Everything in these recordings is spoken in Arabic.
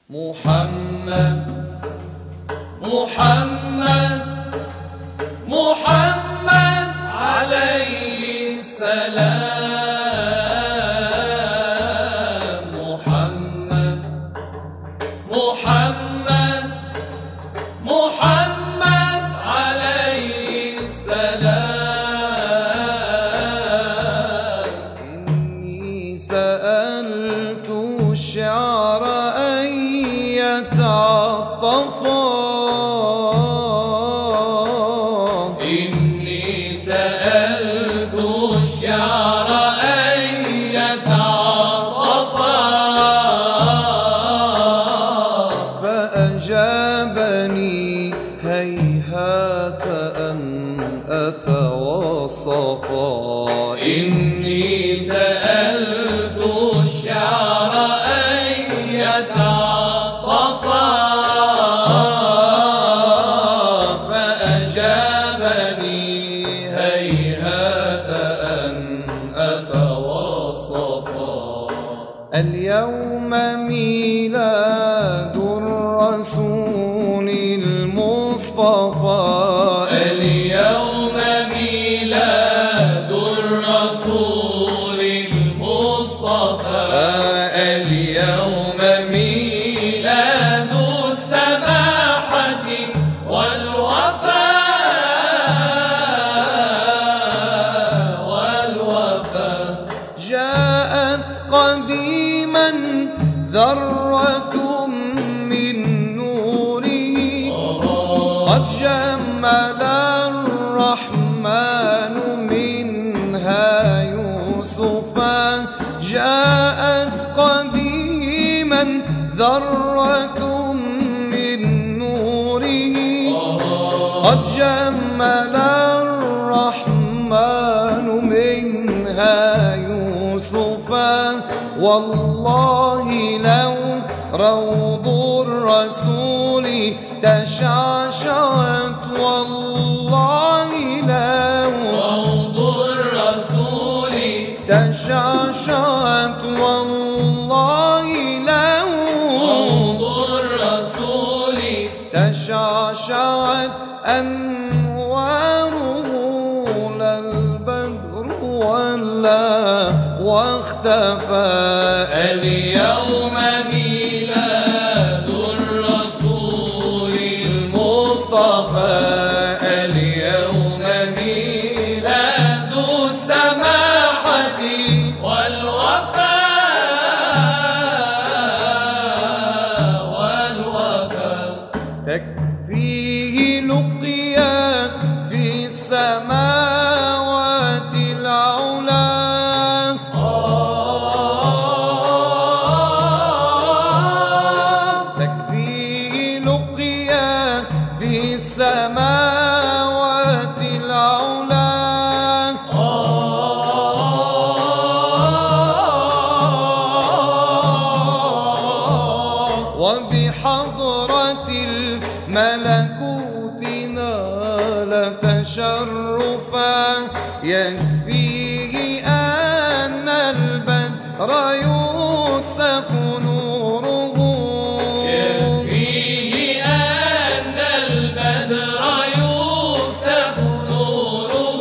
محمد محمد محمد عليه السلام. محمد محمد محمد عليه السلام. إني سألت الشعر أن يتعطفا، إني سألت الشعر أن يتعطفا، فأجابني هيهات أن أتوصفا. إني سألت الشعر أن يتعطفا، فأجابني هيهات أن أتوصفا. اليوم ميلاد الرسول المصطفى، اليوم ميلاد الرسول المصطفى، اليوم ميلاد السماحة والوفاء. جاءت قديما ذرة من نوره، قد جمل الرحمن منها يوسفا. جاءت قديما ذرة من نوره، قد جمل الرحمن منها يوسفا. والله لو روض الرسول تشعشعت، والله لو روض الرسول تشعشعت، والله لو روض الرسول تشعشعت أنواره. لا البدر ولا واختفى. اليوم ميلاد الرسول المصطفى، اليوم ميلاد السماحة والوفاء. تكفيه لقيا في السماوات العلى، تكفيه لقيا في السماوات العلى. وبحضرة الملكوت نال تشرفا. يكفيه أن البدر يكسف نوره، يكفيه أن البدر يكسف نوره،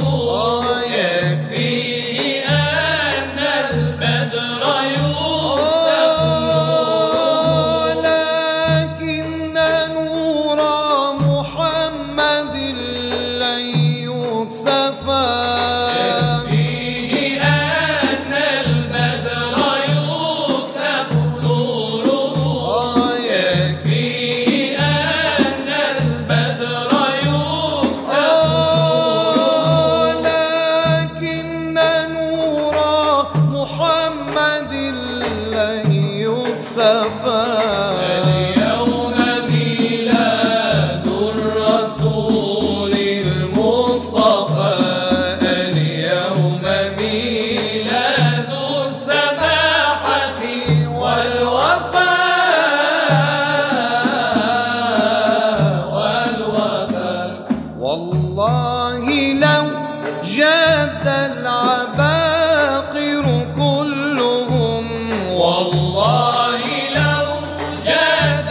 يكفيه أن البدر يكسف نوره. لكن نور محمد لن يكسفا. يكفيه أن البدر يكسف نوره، يكفيه أن البدر يكسف نوره. لكن نور محمد لن يكسفا. اليوم ميلاد الرسول المصطفى، اليوم ميلاد السماحة والوفاء. والله لو جاد العباقر كلهم، والله لو جاد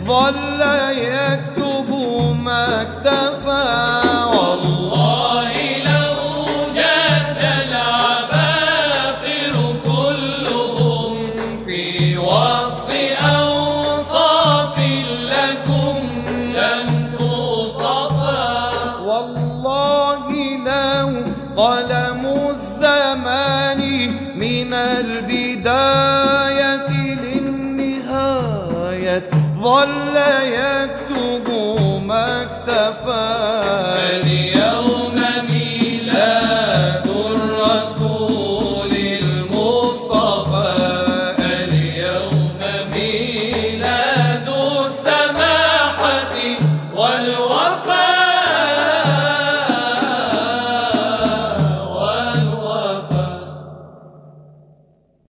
ظل يكتب ما اكتفى. والله لو جد العباقر كلهم في وصف أوصاف لكم لن توصفا. والله لو قلم الزمان من البداية للنهاية ظل يكتب ما اكتفى.